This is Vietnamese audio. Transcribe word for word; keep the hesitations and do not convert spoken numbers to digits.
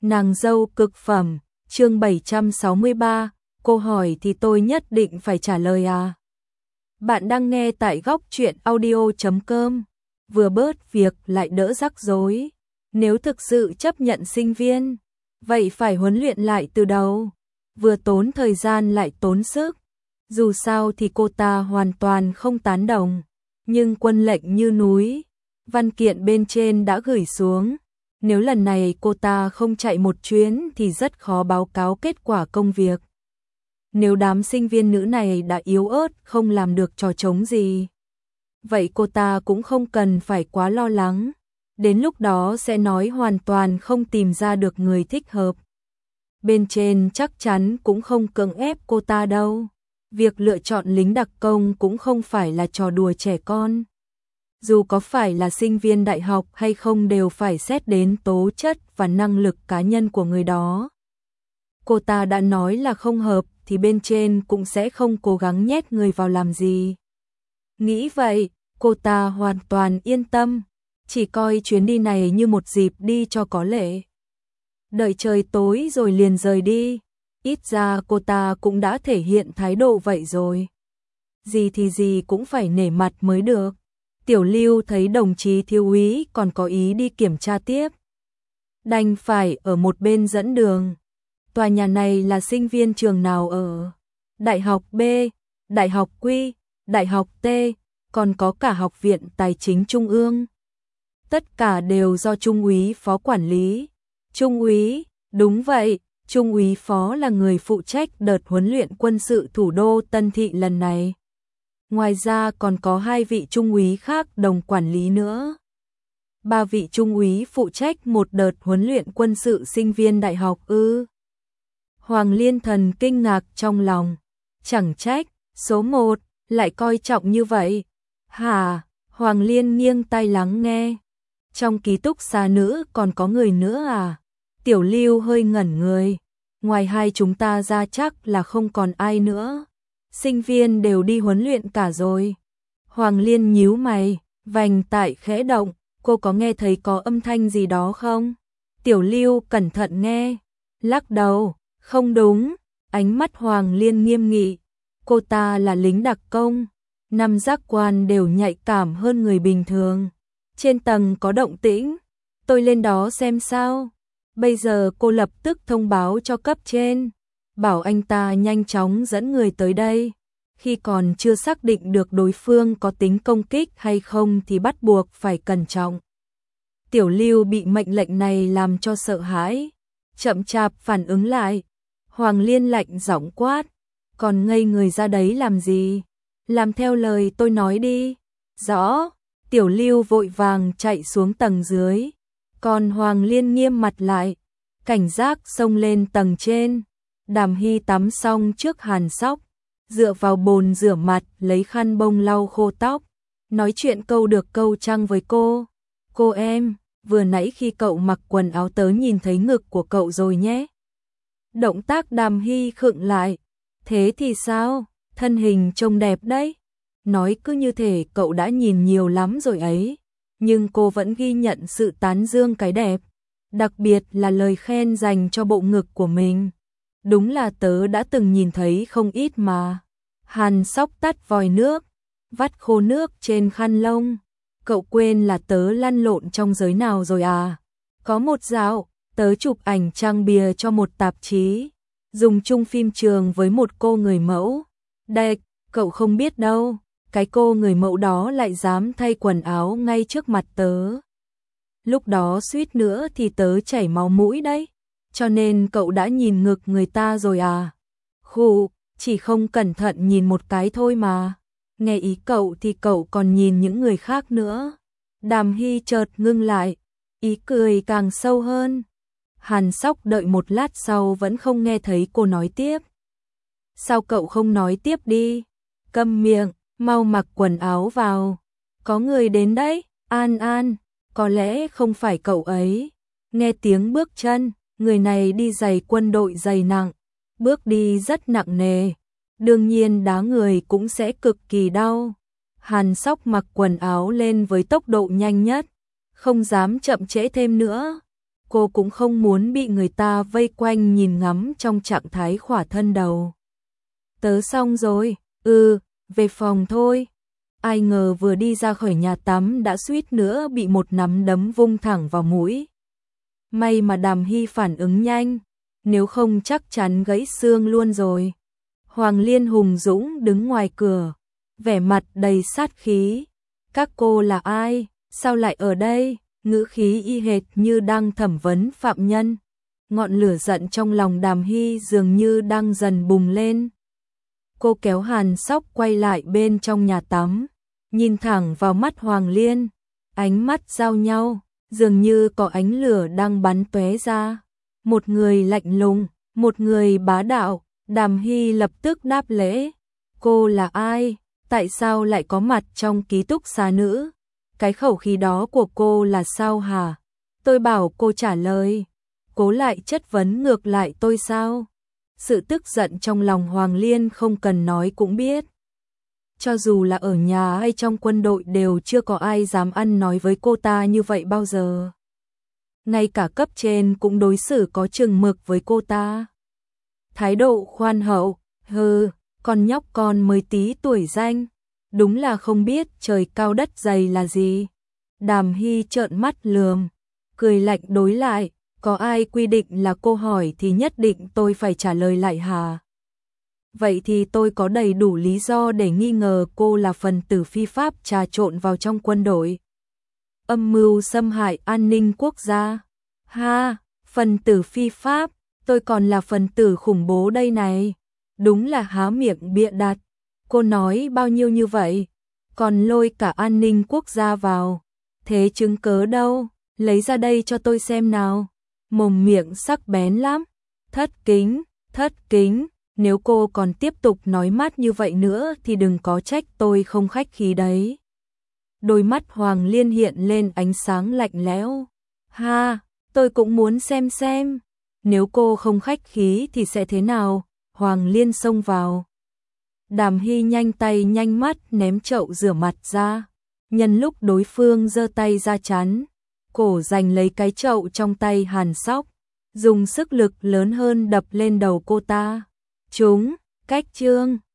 Nàng dâu cực phẩm, chương bảy trăm sáu mươi ba, cô hỏi thì tôi nhất định phải trả lời à. Bạn đang nghe tại góc truyện audio chấm com, vừa bớt việc lại đỡ rắc rối. Nếu thực sự chấp nhận sinh viên, vậy phải huấn luyện lại từ đầu, vừa tốn thời gian lại tốn sức. Dù sao thì cô ta hoàn toàn không tán đồng, nhưng quân lệnh như núi, văn kiện bên trên đã gửi xuống. Nếu lần này cô ta không chạy một chuyến thì rất khó báo cáo kết quả công việc. Nếu đám sinh viên nữ này đã yếu ớt không làm được trò trống gì, vậy cô ta cũng không cần phải quá lo lắng. Đến lúc đó sẽ nói hoàn toàn không tìm ra được người thích hợp. Bên trên chắc chắn cũng không cưỡng ép cô ta đâu. Việc lựa chọn lính đặc công cũng không phải là trò đùa trẻ con. Dù có phải là sinh viên đại học hay không đều phải xét đến tố chất và năng lực cá nhân của người đó. Cô ta đã nói là không hợp thì bên trên cũng sẽ không cố gắng nhét người vào làm gì. Nghĩ vậy, cô ta hoàn toàn yên tâm, chỉ coi chuyến đi này như một dịp đi cho có lệ. Đợi trời tối rồi liền rời đi, ít ra cô ta cũng đã thể hiện thái độ vậy rồi. Gì thì gì cũng phải nể mặt mới được. Tiểu Lưu thấy đồng chí thiếu úy còn có ý đi kiểm tra tiếp, đành phải ở một bên dẫn đường. Tòa nhà này là sinh viên trường nào ở? Đại học B, Đại học Q, Đại học T, còn có cả Học viện Tài chính Trung ương. Tất cả đều do Trung úy phó quản lý. Trung úy, đúng vậy, Trung úy phó là người phụ trách đợt huấn luyện quân sự thủ đô Tân Thị lần này. Ngoài ra còn có hai vị trung úy khác đồng quản lý nữa. Ba vị trung úy phụ trách một đợt huấn luyện quân sự sinh viên đại học ư. Hoàng Liên Thần kinh ngạc trong lòng. Chẳng trách, số một, lại coi trọng như vậy. Hả, Hoàng Liên nghiêng tai lắng nghe. Trong ký túc xá nữ còn có người nữa à? Tiểu Lưu hơi ngẩn người. Ngoài hai chúng ta ra chắc là không còn ai nữa. Sinh viên đều đi huấn luyện cả rồi. Hoàng Liên nhíu mày, vành tại khẽ động, cô có nghe thấy có âm thanh gì đó không? Tiểu Lưu cẩn thận nghe, lắc đầu, không đúng, ánh mắt Hoàng Liên nghiêm nghị. Cô ta là lính đặc công, năm giác quan đều nhạy cảm hơn người bình thường. Trên tầng có động tĩnh, tôi lên đó xem sao. Bây giờ cô lập tức thông báo cho cấp trên, bảo anh ta nhanh chóng dẫn người tới đây. Khi còn chưa xác định được đối phương có tính công kích hay không thì bắt buộc phải cẩn trọng. Tiểu Lưu bị mệnh lệnh này làm cho sợ hãi, chậm chạp phản ứng lại. Hoàng Liên lạnh giọng quát, còn ngây người ra đấy làm gì? Làm theo lời tôi nói đi. Rõ. Tiểu Lưu vội vàng chạy xuống tầng dưới, còn Hoàng Liên nghiêm mặt lại, cảnh giác xông lên tầng trên. Đàm Hy tắm xong trước Hàn Sóc, dựa vào bồn rửa mặt lấy khăn bông lau khô tóc, nói chuyện câu được câu trăng với cô. Cô em, vừa nãy khi cậu mặc quần áo tớ nhìn thấy ngực của cậu rồi nhé. Động tác Đàm Hy khựng lại, thế thì sao, thân hình trông đẹp đấy. Nói cứ như thể cậu đã nhìn nhiều lắm rồi ấy, nhưng cô vẫn ghi nhận sự tán dương cái đẹp, đặc biệt là lời khen dành cho bộ ngực của mình. Đúng là tớ đã từng nhìn thấy không ít mà. Hàn Sóc tắt vòi nước, vắt khô nước trên khăn lông. Cậu quên là tớ lăn lộn trong giới nào rồi à? Có một dạo, tớ chụp ảnh trang bìa cho một tạp chí, dùng chung phim trường với một cô người mẫu. Đây, cậu không biết đâu, cái cô người mẫu đó lại dám thay quần áo ngay trước mặt tớ. Lúc đó suýt nữa thì tớ chảy máu mũi đấy. Cho nên cậu đã nhìn ngực người ta rồi à? Khụ, chỉ không cẩn thận nhìn một cái thôi mà. Nghe ý cậu thì cậu còn nhìn những người khác nữa. Đàm Hy chợt ngưng lại, ý cười càng sâu hơn. Hàn Sóc đợi một lát sau vẫn không nghe thấy cô nói tiếp. Sao cậu không nói tiếp đi? Câm miệng, mau mặc quần áo vào. Có người đến đấy, An An, có lẽ không phải cậu ấy. Nghe tiếng bước chân, người này đi giày quân đội dày nặng, bước đi rất nặng nề, đương nhiên đá người cũng sẽ cực kỳ đau. Hàn Sóc mặc quần áo lên với tốc độ nhanh nhất, không dám chậm trễ thêm nữa. cô cũng không muốn bị người ta vây quanh nhìn ngắm trong trạng thái khỏa thân đầu. Tớ xong rồi, ừ, về phòng thôi. Ai ngờ vừa đi ra khỏi nhà tắm đã suýt nữa bị một nắm đấm vung thẳng vào mũi. May mà Đàm Hy phản ứng nhanh, nếu không chắc chắn gãy xương luôn rồi. Hoàng Liên hùng dũng đứng ngoài cửa, vẻ mặt đầy sát khí. Các cô là ai? Sao lại ở đây? Ngữ khí y hệt như đang thẩm vấn phạm nhân. Ngọn lửa giận trong lòng Đàm Hy dường như đang dần bùng lên. Cô kéo Hàn Sóc quay lại bên trong nhà tắm, nhìn thẳng vào mắt Hoàng Liên, ánh mắt giao nhau, dường như có ánh lửa đang bắn tóe ra. Một người lạnh lùng, một người bá đạo. Đàm Hy lập tức đáp lễ. Cô là ai? Tại sao lại có mặt trong ký túc xá nữ? Cái khẩu khí đó của cô là sao hả? Tôi bảo cô trả lời, cố lại chất vấn ngược lại tôi sao? Sự tức giận trong lòng Hoàng Liên không cần nói cũng biết. Cho dù là ở nhà hay trong quân đội đều chưa có ai dám ăn nói với cô ta như vậy bao giờ. Ngay cả cấp trên cũng đối xử có chừng mực với cô ta. Thái độ khoan hậu, hừ, con nhóc con mới tí tuổi danh, đúng là không biết trời cao đất dày là gì. Đàm Hy trợn mắt lườm, cười lạnh đối lại, có ai quy định là cô hỏi thì nhất định tôi phải trả lời lại hả? Vậy thì tôi có đầy đủ lý do để nghi ngờ cô là phần tử phi pháp trà trộn vào trong quân đội. Âm mưu xâm hại an ninh quốc gia. Ha, phần tử phi pháp, tôi còn là phần tử khủng bố đây này. Đúng là há miệng bịa đặt. Cô nói bao nhiêu như vậy, còn lôi cả an ninh quốc gia vào. Thế chứng cớ đâu, lấy ra đây cho tôi xem nào. Mồm miệng sắc bén lắm. Thất kính, thất kính, nếu cô còn tiếp tục nói mát như vậy nữa thì đừng có trách tôi không khách khí đấy. Đôi mắt Hoàng Liên hiện lên ánh sáng lạnh lẽo. Ha, tôi cũng muốn xem xem. Nếu cô không khách khí thì sẽ thế nào? Hoàng Liên xông vào. Đàm Hy nhanh tay nhanh mắt ném chậu rửa mặt ra. Nhân lúc đối phương giơ tay ra chắn, cổ giành lấy cái chậu trong tay Hàn Sóc, dùng sức lực lớn hơn đập lên đầu cô ta. Chúng, cách chương.